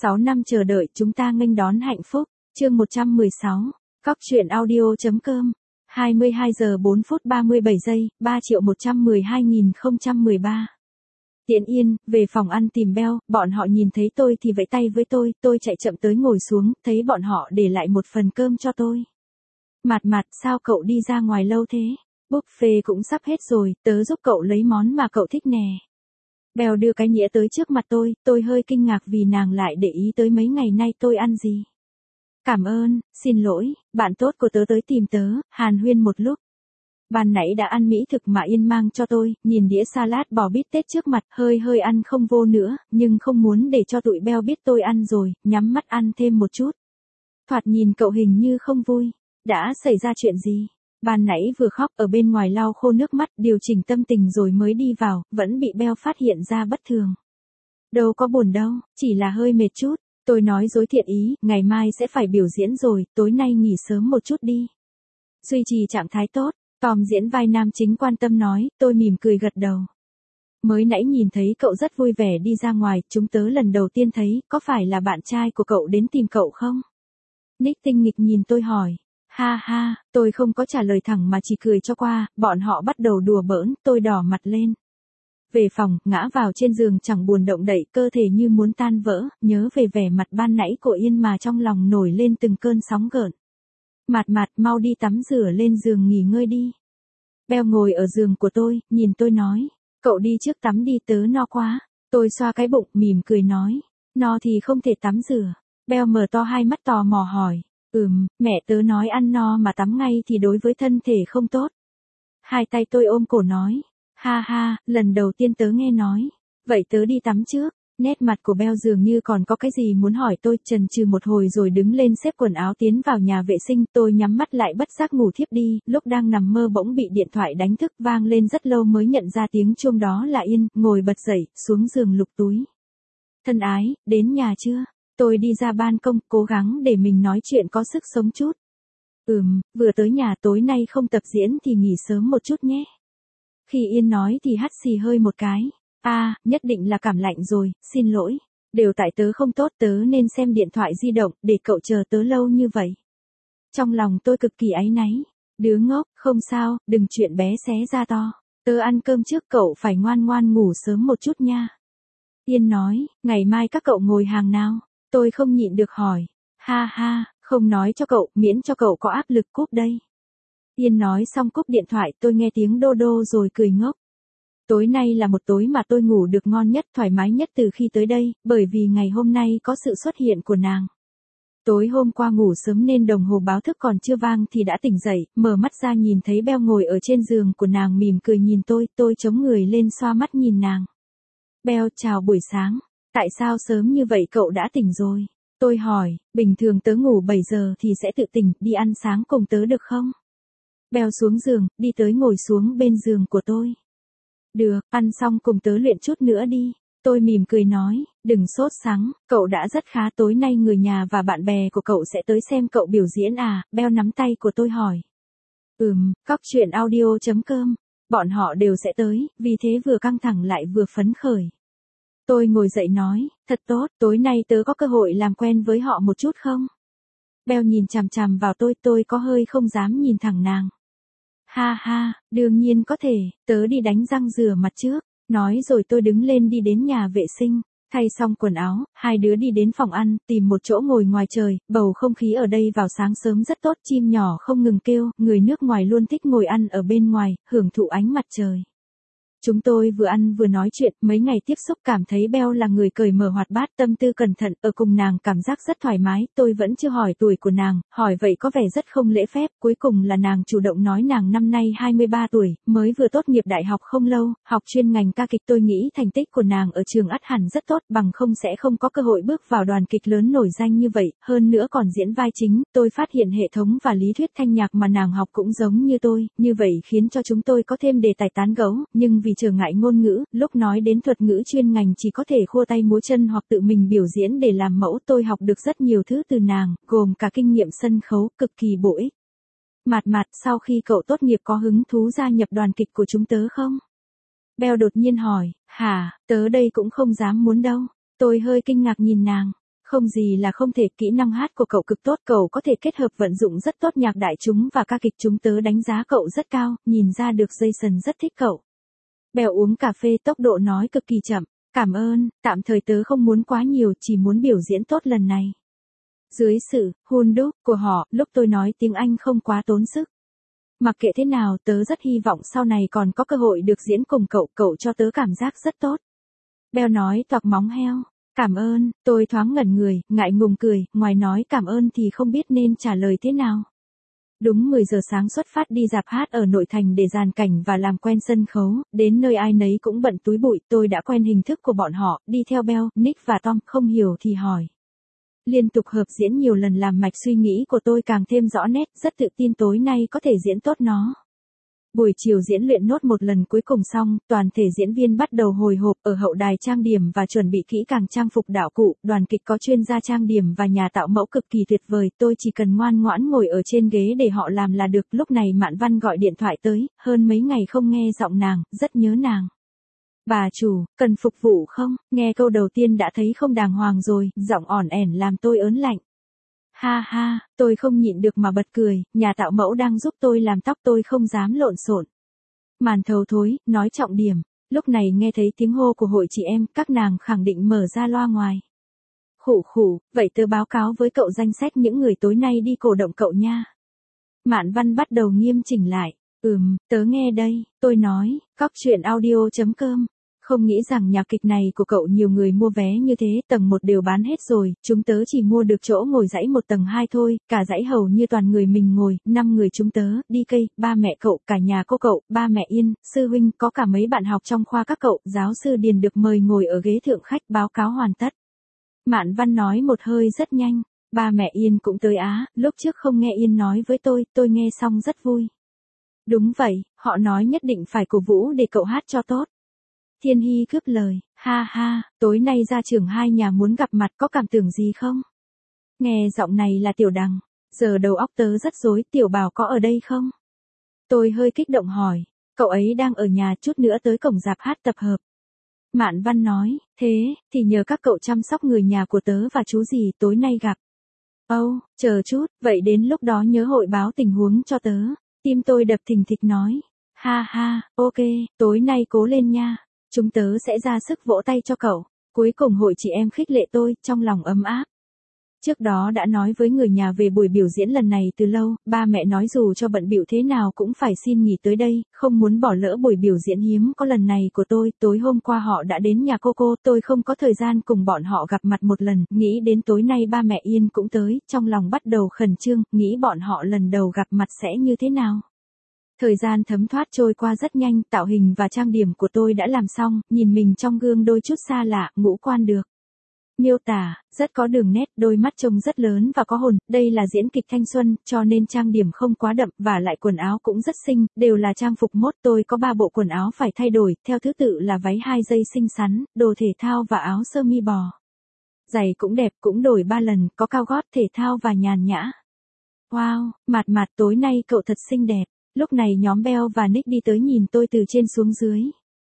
6 năm chờ đợi chúng ta nghênh đón hạnh phúc. Chương 116. Cóc truyện audio.com. 22 giờ 4 phút 37 giây, 3.112.013. Tiễn Yên, về phòng ăn tìm Beo, bọn họ nhìn thấy tôi thì vẫy tay với tôi chạy chậm tới ngồi xuống, thấy bọn họ để lại một phần cơm cho tôi. Mạt, sao cậu đi ra ngoài lâu thế? Buffet cũng sắp hết rồi, tớ giúp cậu lấy món mà cậu thích nè. Beo đưa cái nĩa tới trước mặt tôi hơi kinh ngạc vì nàng lại để ý tới mấy ngày nay tôi ăn gì. Cảm ơn, xin lỗi, bạn tốt của tớ tới tìm tớ, hàn huyên một lúc. Ban nãy đã ăn mỹ thực mà Yên mang cho tôi, nhìn đĩa salad bò bít tết trước mặt, hơi ăn không vô nữa, nhưng không muốn để cho tụi Beo biết tôi ăn rồi, nhắm mắt ăn thêm một chút. Thoạt nhìn cậu hình như không vui, đã xảy ra chuyện gì? Ban nãy vừa khóc ở bên ngoài lau khô nước mắt, điều chỉnh tâm tình rồi mới đi vào, vẫn bị Beo phát hiện ra bất thường. Đâu có buồn đâu, chỉ là hơi mệt chút. Tôi nói dối thiện ý, ngày mai sẽ phải biểu diễn rồi, tối nay nghỉ sớm một chút đi. Duy trì trạng thái tốt, Tom diễn vai nam chính quan tâm nói, tôi mỉm cười gật đầu. Mới nãy nhìn thấy cậu rất vui vẻ đi ra ngoài, chúng tớ lần đầu tiên thấy, có phải là bạn trai của cậu đến tìm cậu không? Nick tinh nghịch nhìn tôi hỏi. Ha, tôi không có trả lời thẳng mà chỉ cười cho qua, bọn họ bắt đầu đùa bỡn, tôi đỏ mặt lên. Về phòng, ngã vào trên giường chẳng buồn động đậy, cơ thể như muốn tan vỡ, nhớ về vẻ mặt ban nãy của Yên mà trong lòng nổi lên từng cơn sóng gợn. Mạt, mau đi tắm rửa lên giường nghỉ ngơi đi. Beo ngồi ở giường của tôi, nhìn tôi nói, cậu đi trước tắm đi tớ no quá. Tôi xoa cái bụng, mỉm cười nói, no thì không thể tắm rửa. Beo mở to hai mắt tò mò hỏi, mẹ tớ nói ăn no mà tắm ngay thì đối với thân thể không tốt. Hai tay tôi ôm cổ nói, ha, lần đầu tiên tớ nghe nói. Vậy tớ đi tắm trước. Nét mặt của Beo dường như còn có cái gì muốn hỏi tôi, chần chừ một hồi rồi đứng lên xếp quần áo tiến vào nhà vệ sinh, tôi nhắm mắt lại bất giác ngủ thiếp đi, lúc đang nằm mơ bỗng bị điện thoại đánh thức vang lên rất lâu mới nhận ra tiếng chuông đó là Yên, ngồi bật dậy, xuống giường lục túi. Thân ái, đến nhà chưa? Tôi đi ra ban công, cố gắng để mình nói chuyện có sức sống chút. Vừa tới nhà tối nay không tập diễn thì nghỉ sớm một chút nhé. Khi Yên nói thì hắt xì hơi một cái. Nhất định là cảm lạnh rồi, xin lỗi. Đều tại tớ không tốt, tớ nên xem điện thoại di động, để cậu chờ tớ lâu như vậy. Trong lòng tôi cực kỳ áy náy. Đứa ngốc, không sao, đừng chuyện bé xé ra to. Tớ ăn cơm trước, cậu phải ngoan ngủ sớm một chút nha. Yên nói, ngày mai các cậu ngồi hàng nào? Tôi không nhịn được hỏi. Ha, không nói cho cậu, miễn cho cậu có áp lực cúp đây. Yên nói xong cúp điện thoại, tôi nghe tiếng đô đô rồi cười ngốc. Tối nay là một tối mà tôi ngủ được ngon nhất, thoải mái nhất từ khi tới đây, bởi vì ngày hôm nay có sự xuất hiện của nàng. Tối hôm qua ngủ sớm nên đồng hồ báo thức còn chưa vang thì đã tỉnh dậy, mở mắt ra nhìn thấy Beo ngồi ở trên giường của nàng mỉm cười nhìn tôi chống người lên xoa mắt nhìn nàng. Beo, chào buổi sáng, tại sao sớm như vậy cậu đã tỉnh rồi? Tôi hỏi, bình thường tớ ngủ 7 giờ thì sẽ tự tỉnh, đi ăn sáng cùng tớ được không? Beo xuống giường, đi tới ngồi xuống bên giường của tôi. Được, ăn xong cùng tớ luyện chút nữa đi. Tôi mỉm cười nói, đừng sốt sắng, cậu đã rất khá, tối nay người nhà và bạn bè của cậu sẽ tới xem cậu biểu diễn à? Beo nắm tay của tôi hỏi. Cóc truyện audio.com. Bọn họ đều sẽ tới, vì thế vừa căng thẳng lại vừa phấn khởi. Tôi ngồi dậy nói, thật tốt, tối nay tớ có cơ hội làm quen với họ một chút không? Beo nhìn chằm vào tôi có hơi không dám nhìn thẳng nàng. Ha, đương nhiên có thể, tớ đi đánh răng rửa mặt trước. Nói rồi tôi đứng lên đi đến nhà vệ sinh, thay xong quần áo, hai đứa đi đến phòng ăn, tìm một chỗ ngồi ngoài trời, bầu không khí ở đây vào sáng sớm rất tốt, chim nhỏ không ngừng kêu, người nước ngoài luôn thích ngồi ăn ở bên ngoài, hưởng thụ ánh mặt trời. Chúng tôi vừa ăn vừa nói chuyện, mấy ngày tiếp xúc cảm thấy Beo là người cởi mở hoạt bát, tâm tư cẩn thận, ở cùng nàng cảm giác rất thoải mái, tôi vẫn chưa hỏi tuổi của nàng, hỏi vậy có vẻ rất không lễ phép, cuối cùng là nàng chủ động nói nàng năm nay 23 tuổi, mới vừa tốt nghiệp đại học không lâu, học chuyên ngành ca kịch, tôi nghĩ thành tích của nàng ở trường ắt hẳn rất tốt, bằng không sẽ không có cơ hội bước vào đoàn kịch lớn nổi danh như vậy, hơn nữa còn diễn vai chính, tôi phát hiện hệ thống và lý thuyết thanh nhạc mà nàng học cũng giống như tôi, như vậy khiến cho chúng tôi có thêm đề tài tán gẫu, nhưng vì trở ngại ngôn ngữ, lúc nói đến thuật ngữ chuyên ngành chỉ có thể khua tay múa chân hoặc tự mình biểu diễn để làm mẫu, tôi học được rất nhiều thứ từ nàng, gồm cả kinh nghiệm sân khấu, cực kỳ bổ ích. Mạt, sau khi cậu tốt nghiệp có hứng thú gia nhập đoàn kịch của chúng tớ không? Beo đột nhiên hỏi, hả, tớ đây cũng không dám muốn đâu. Tôi hơi kinh ngạc nhìn nàng. Không gì là không thể, kỹ năng hát của cậu cực tốt, cậu có thể kết hợp vận dụng rất tốt nhạc đại chúng và ca kịch, chúng tớ đánh giá cậu rất cao, nhìn ra được Jason rất thích cậu. Bèo uống cà phê, tốc độ nói cực kỳ chậm. Cảm ơn, tạm thời tớ không muốn quá nhiều, chỉ muốn biểu diễn tốt lần này. Dưới sự hun đúc của họ, lúc tôi nói tiếng Anh không quá tốn sức. Mặc kệ thế nào, tớ rất hy vọng sau này còn có cơ hội được diễn cùng cậu, cậu cho tớ cảm giác rất tốt. Bèo nói toạc móng heo. Cảm ơn, tôi thoáng ngẩn người, ngại ngùng cười, ngoài nói cảm ơn thì không biết nên trả lời thế nào. Đúng 10 giờ sáng xuất phát đi rạp hát ở nội thành để dàn cảnh và làm quen sân khấu, đến nơi ai nấy cũng bận túi bụi, tôi đã quen hình thức của bọn họ, đi theo Bell, Nick và Tom, không hiểu thì hỏi. Liên tục hợp diễn nhiều lần làm mạch suy nghĩ của tôi càng thêm rõ nét, rất tự tin tối nay có thể diễn tốt nó. Buổi chiều diễn luyện nốt một lần cuối cùng xong, toàn thể diễn viên bắt đầu hồi hộp ở hậu đài trang điểm và chuẩn bị kỹ càng trang phục đạo cụ, đoàn kịch có chuyên gia trang điểm và nhà tạo mẫu cực kỳ tuyệt vời, tôi chỉ cần ngoan ngoãn ngồi ở trên ghế để họ làm là được. Lúc này Mạn Văn gọi điện thoại tới, hơn mấy ngày không nghe giọng nàng, rất nhớ nàng. Bà chủ, cần phục vụ không? Nghe câu đầu tiên đã thấy không đàng hoàng rồi, giọng ỏn ẻn làm tôi ớn lạnh. Ha ha, tôi không nhịn được mà bật cười, nhà tạo mẫu đang giúp tôi làm tóc, tôi không dám lộn xộn. Màn thầu thối, nói trọng điểm, lúc này nghe thấy tiếng hô của hội chị em, các nàng khẳng định mở ra loa ngoài. Khủ khủ, vậy tớ báo cáo với cậu danh sách những người tối nay đi cổ động cậu nha. Mạn Văn bắt đầu nghiêm chỉnh lại, tớ nghe đây, tôi nói, coctruyện.audio.com. Không nghĩ rằng nhạc kịch này của cậu nhiều người mua vé như thế, tầng 1 đều bán hết rồi, chúng tớ chỉ mua được chỗ ngồi dãy 1 tầng 2 thôi, cả dãy hầu như toàn người mình ngồi, 5 người chúng tớ, đi cây, ba mẹ cậu, cả nhà cô cậu, ba mẹ Yên, sư huynh, có cả mấy bạn học trong khoa các cậu, giáo sư Điền được mời ngồi ở ghế thượng khách, báo cáo hoàn tất. Mạn Văn nói một hơi rất nhanh, ba mẹ Yên cũng tới á, lúc trước không nghe Yên nói với tôi nghe xong rất vui. Đúng vậy, họ nói nhất định phải cổ vũ để cậu hát cho tốt. Thiên Hy cướp lời, ha ha, tối nay ra trường hai nhà muốn gặp mặt, có cảm tưởng gì không? Nghe giọng này là Tiểu Đằng, giờ đầu óc tớ rất rối, Tiểu Bảo có ở đây không? Tôi hơi kích động hỏi, cậu ấy đang ở nhà, chút nữa tới cổng rạp hát tập hợp. Mạn Văn nói, thế, thì nhờ các cậu chăm sóc người nhà của tớ và chú gì tối nay gặp. Chờ chút, vậy đến lúc đó nhớ hội báo tình huống cho tớ. Tim tôi đập thình thịch nói, ha ha, ok, tối nay cố lên nha. Chúng tớ sẽ ra sức vỗ tay cho cậu. Cuối cùng hội chị em khích lệ tôi, trong lòng ấm áp. Trước đó đã nói với người nhà về buổi biểu diễn lần này từ lâu, ba mẹ nói dù cho bận bịu thế nào cũng phải xin nghỉ tới đây, không muốn bỏ lỡ buổi biểu diễn hiếm có lần này của tôi. Tối hôm qua họ đã đến nhà cô, tôi không có thời gian cùng bọn họ gặp mặt một lần, nghĩ đến tối nay ba mẹ Yên cũng tới, trong lòng bắt đầu khẩn trương, nghĩ bọn họ lần đầu gặp mặt sẽ như thế nào. Thời gian thấm thoát trôi qua rất nhanh, tạo hình và trang điểm của tôi đã làm xong, nhìn mình trong gương đôi chút xa lạ, ngũ quan được. Miêu tả, rất có đường nét, đôi mắt trông rất lớn và có hồn, đây là diễn kịch thanh xuân, cho nên trang điểm không quá đậm, và lại quần áo cũng rất xinh, đều là trang phục mốt, tôi có 3 bộ quần áo phải thay đổi, theo thứ tự là váy 2 dây xinh xắn, đồ thể thao và áo sơ mi bò. Giày cũng đẹp, cũng đổi 3 lần, có cao gót thể thao và nhàn nhã. Wow, Mạt tối nay cậu thật xinh đẹp. Lúc này nhóm Bell và Nick đi tới nhìn tôi từ trên xuống dưới.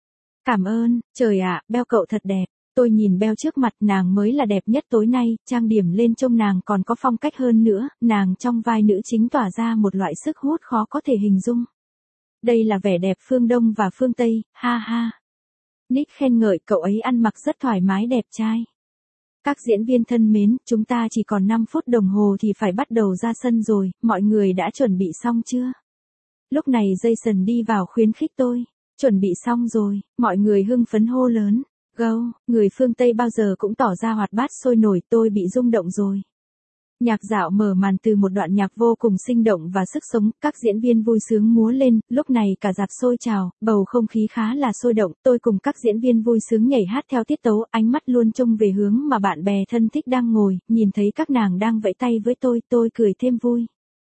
Cảm ơn, trời ạ, Bell cậu thật đẹp. Tôi nhìn Bell trước mặt, nàng mới là đẹp nhất tối nay, trang điểm lên trông nàng còn có phong cách hơn nữa, nàng trong vai nữ chính tỏa ra một loại sức hút khó có thể hình dung. Đây là vẻ đẹp phương Đông và phương Tây, ha ha. Nick khen ngợi cậu ấy ăn mặc rất thoải mái đẹp trai. Các diễn viên thân mến, chúng ta chỉ còn 5 phút đồng hồ thì phải bắt đầu ra sân rồi, mọi người đã chuẩn bị xong chưa? Lúc này Jason đi vào khuyến khích tôi. Chuẩn bị xong rồi, mọi người hưng phấn hô lớn. Go, người phương Tây bao giờ cũng tỏ ra hoạt bát sôi nổi, tôi bị rung động rồi. Nhạc dạo mở màn từ một đoạn nhạc vô cùng sinh động và sức sống, các diễn viên vui sướng múa lên, lúc này cả rạp sôi trào, bầu không khí khá là sôi động, tôi cùng các diễn viên vui sướng nhảy hát theo tiết tấu, ánh mắt luôn trông về hướng mà bạn bè thân thích đang ngồi, nhìn thấy các nàng đang vẫy tay với tôi cười thêm vui.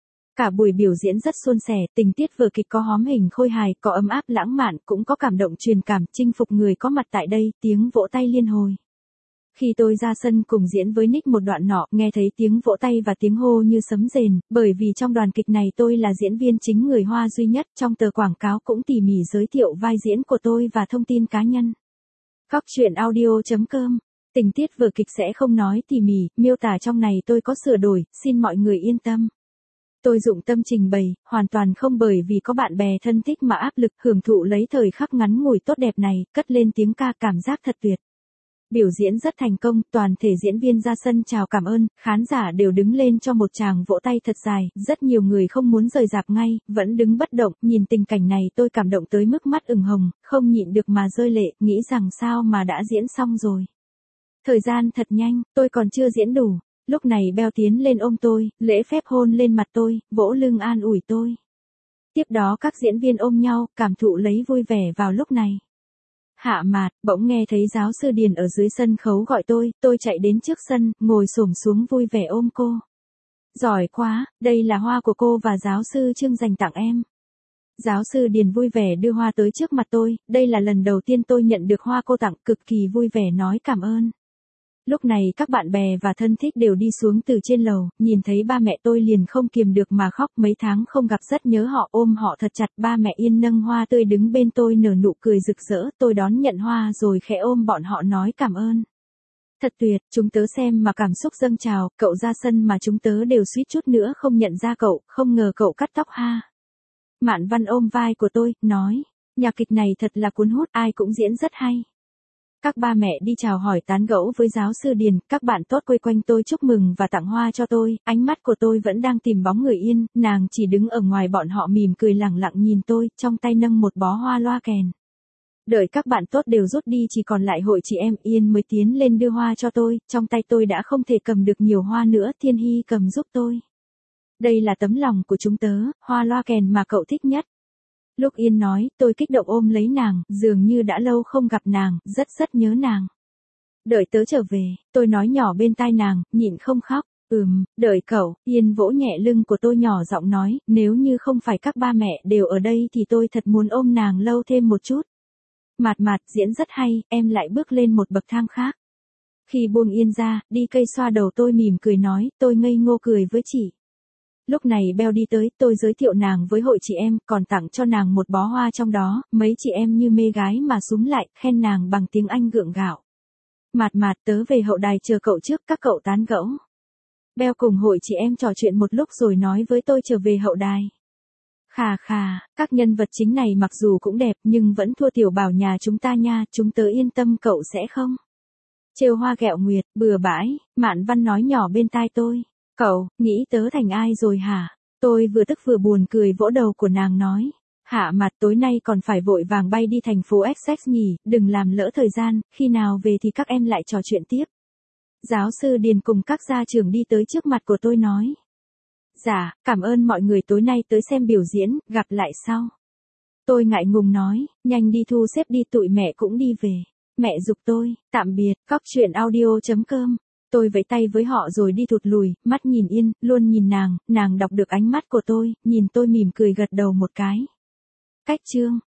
Cả buổi biểu diễn rất suôn sẻ, tình tiết vở kịch có hóm hình khôi hài, có ấm áp lãng mạn, cũng có cảm động truyền cảm, chinh phục người có mặt tại đây, tiếng vỗ tay liên hồi. Khi tôi ra sân cùng diễn với Nick một đoạn nọ, nghe thấy tiếng vỗ tay và tiếng hô như sấm rền, bởi vì trong đoàn kịch này tôi là diễn viên chính người Hoa duy nhất, trong tờ quảng cáo cũng tỉ mỉ giới thiệu vai diễn của tôi và thông tin cá nhân. Coctruyện.audio.com Tình tiết vở kịch sẽ không nói tỉ mỉ, miêu tả trong này tôi có sửa đổi, xin mọi người yên tâm. Tôi dụng tâm trình bày, hoàn toàn không bởi vì có bạn bè thân thích mà áp lực, hưởng thụ lấy thời khắc ngắn ngủi tốt đẹp này, cất lên tiếng ca cảm giác thật tuyệt. Biểu diễn rất thành công, toàn thể diễn viên ra sân chào cảm ơn, khán giả đều đứng lên cho một tràng vỗ tay thật dài, rất nhiều người không muốn rời rạp ngay, vẫn đứng bất động, nhìn tình cảnh này tôi cảm động tới mức mắt ửng hồng, không nhịn được mà rơi lệ, nghĩ rằng sao mà đã diễn xong rồi. Thời gian thật nhanh, tôi còn chưa diễn đủ. Lúc này Beo tiến lên ôm tôi, lễ phép hôn lên mặt tôi, vỗ lưng an ủi tôi. Tiếp đó các diễn viên ôm nhau, cảm thụ lấy vui vẻ vào lúc này. Hạ mạt, bỗng nghe thấy giáo sư Điền ở dưới sân khấu gọi tôi chạy đến trước sân, ngồi xổm xuống vui vẻ ôm cô. Giỏi quá, đây là hoa của cô và giáo sư Trương dành tặng em. Giáo sư Điền vui vẻ đưa hoa tới trước mặt tôi, đây là lần đầu tiên tôi nhận được hoa cô tặng, cực kỳ vui vẻ nói cảm ơn. Lúc này các bạn bè và thân thích đều đi xuống từ trên lầu, nhìn thấy ba mẹ tôi liền không kiềm được mà khóc, mấy tháng không gặp rất nhớ họ, ôm họ thật chặt, ba mẹ Yên nâng hoa tươi đứng bên tôi nở nụ cười rực rỡ, tôi đón nhận hoa rồi khẽ ôm bọn họ nói cảm ơn. Thật tuyệt, chúng tớ xem mà cảm xúc dâng trào, cậu ra sân mà chúng tớ đều suýt chút nữa không nhận ra cậu, không ngờ cậu cắt tóc ha. Mạn Văn ôm vai của tôi, nói, nhạc kịch này thật là cuốn hút, ai cũng diễn rất hay. Các ba mẹ đi chào hỏi tán gẫu với giáo sư Điền, các bạn tốt quây quanh tôi chúc mừng và tặng hoa cho tôi, ánh mắt của tôi vẫn đang tìm bóng người Yên, nàng chỉ đứng ở ngoài bọn họ mỉm cười lẳng lặng nhìn tôi, trong tay nâng một bó hoa loa kèn. Đợi các bạn tốt đều rút đi chỉ còn lại hội chị em Yên mới tiến lên đưa hoa cho tôi, trong tay tôi đã không thể cầm được nhiều hoa nữa, Thiên Hy cầm giúp tôi. Đây là tấm lòng của chúng tớ, hoa loa kèn mà cậu thích nhất. Lúc Yên nói, tôi kích động ôm lấy nàng, dường như đã lâu không gặp nàng, rất nhớ nàng. Đợi tớ trở về, tôi nói nhỏ bên tai nàng, nhịn không khóc. Đợi cậu, Yên vỗ nhẹ lưng của tôi nhỏ giọng nói, nếu như không phải các ba mẹ đều ở đây thì tôi thật muốn ôm nàng lâu thêm một chút. Mạt mạt diễn rất hay, em lại bước lên một bậc thang khác. Khi buông Yên ra, đi cây xoa đầu tôi mỉm cười nói, tôi ngây ngô cười với chị. Lúc này Beo đi tới, tôi giới thiệu nàng với hội chị em, còn tặng cho nàng một bó hoa trong đó, mấy chị em như mê gái mà súm lại, khen nàng bằng tiếng Anh gượng gạo. Mạt mạt tớ về hậu đài chờ cậu trước, các cậu tán gẫu. Beo cùng hội chị em trò chuyện một lúc rồi nói với tôi trở về hậu đài. Khà, các nhân vật chính này mặc dù cũng đẹp nhưng vẫn thua tiểu bảo nhà chúng ta nha, chúng tớ yên tâm cậu sẽ không. Trêu hoa ghẹo nguyệt, bừa bãi, Mạn Văn nói nhỏ bên tai tôi. Cậu, nghĩ tớ thành ai rồi hả? Tôi vừa tức vừa buồn cười vỗ đầu của nàng nói. Hạ mặt tối nay còn phải vội vàng bay đi thành phố Essex nhỉ, đừng làm lỡ thời gian, khi nào về thì các em lại trò chuyện tiếp. Giáo sư Điền cùng các gia trưởng đi tới trước mặt của tôi nói. Dạ, cảm ơn mọi người tối nay tới xem biểu diễn, gặp lại sau. Tôi ngại ngùng nói, nhanh đi thu xếp đi tụi mẹ cũng đi về. Mẹ giục tôi, tạm biệt, coctruyện.audio.com. Tôi vẫy tay với họ rồi đi thụt lùi, mắt nhìn Yên, luôn nhìn nàng đọc được ánh mắt của tôi, nhìn tôi mỉm cười gật đầu một cái. Cách chương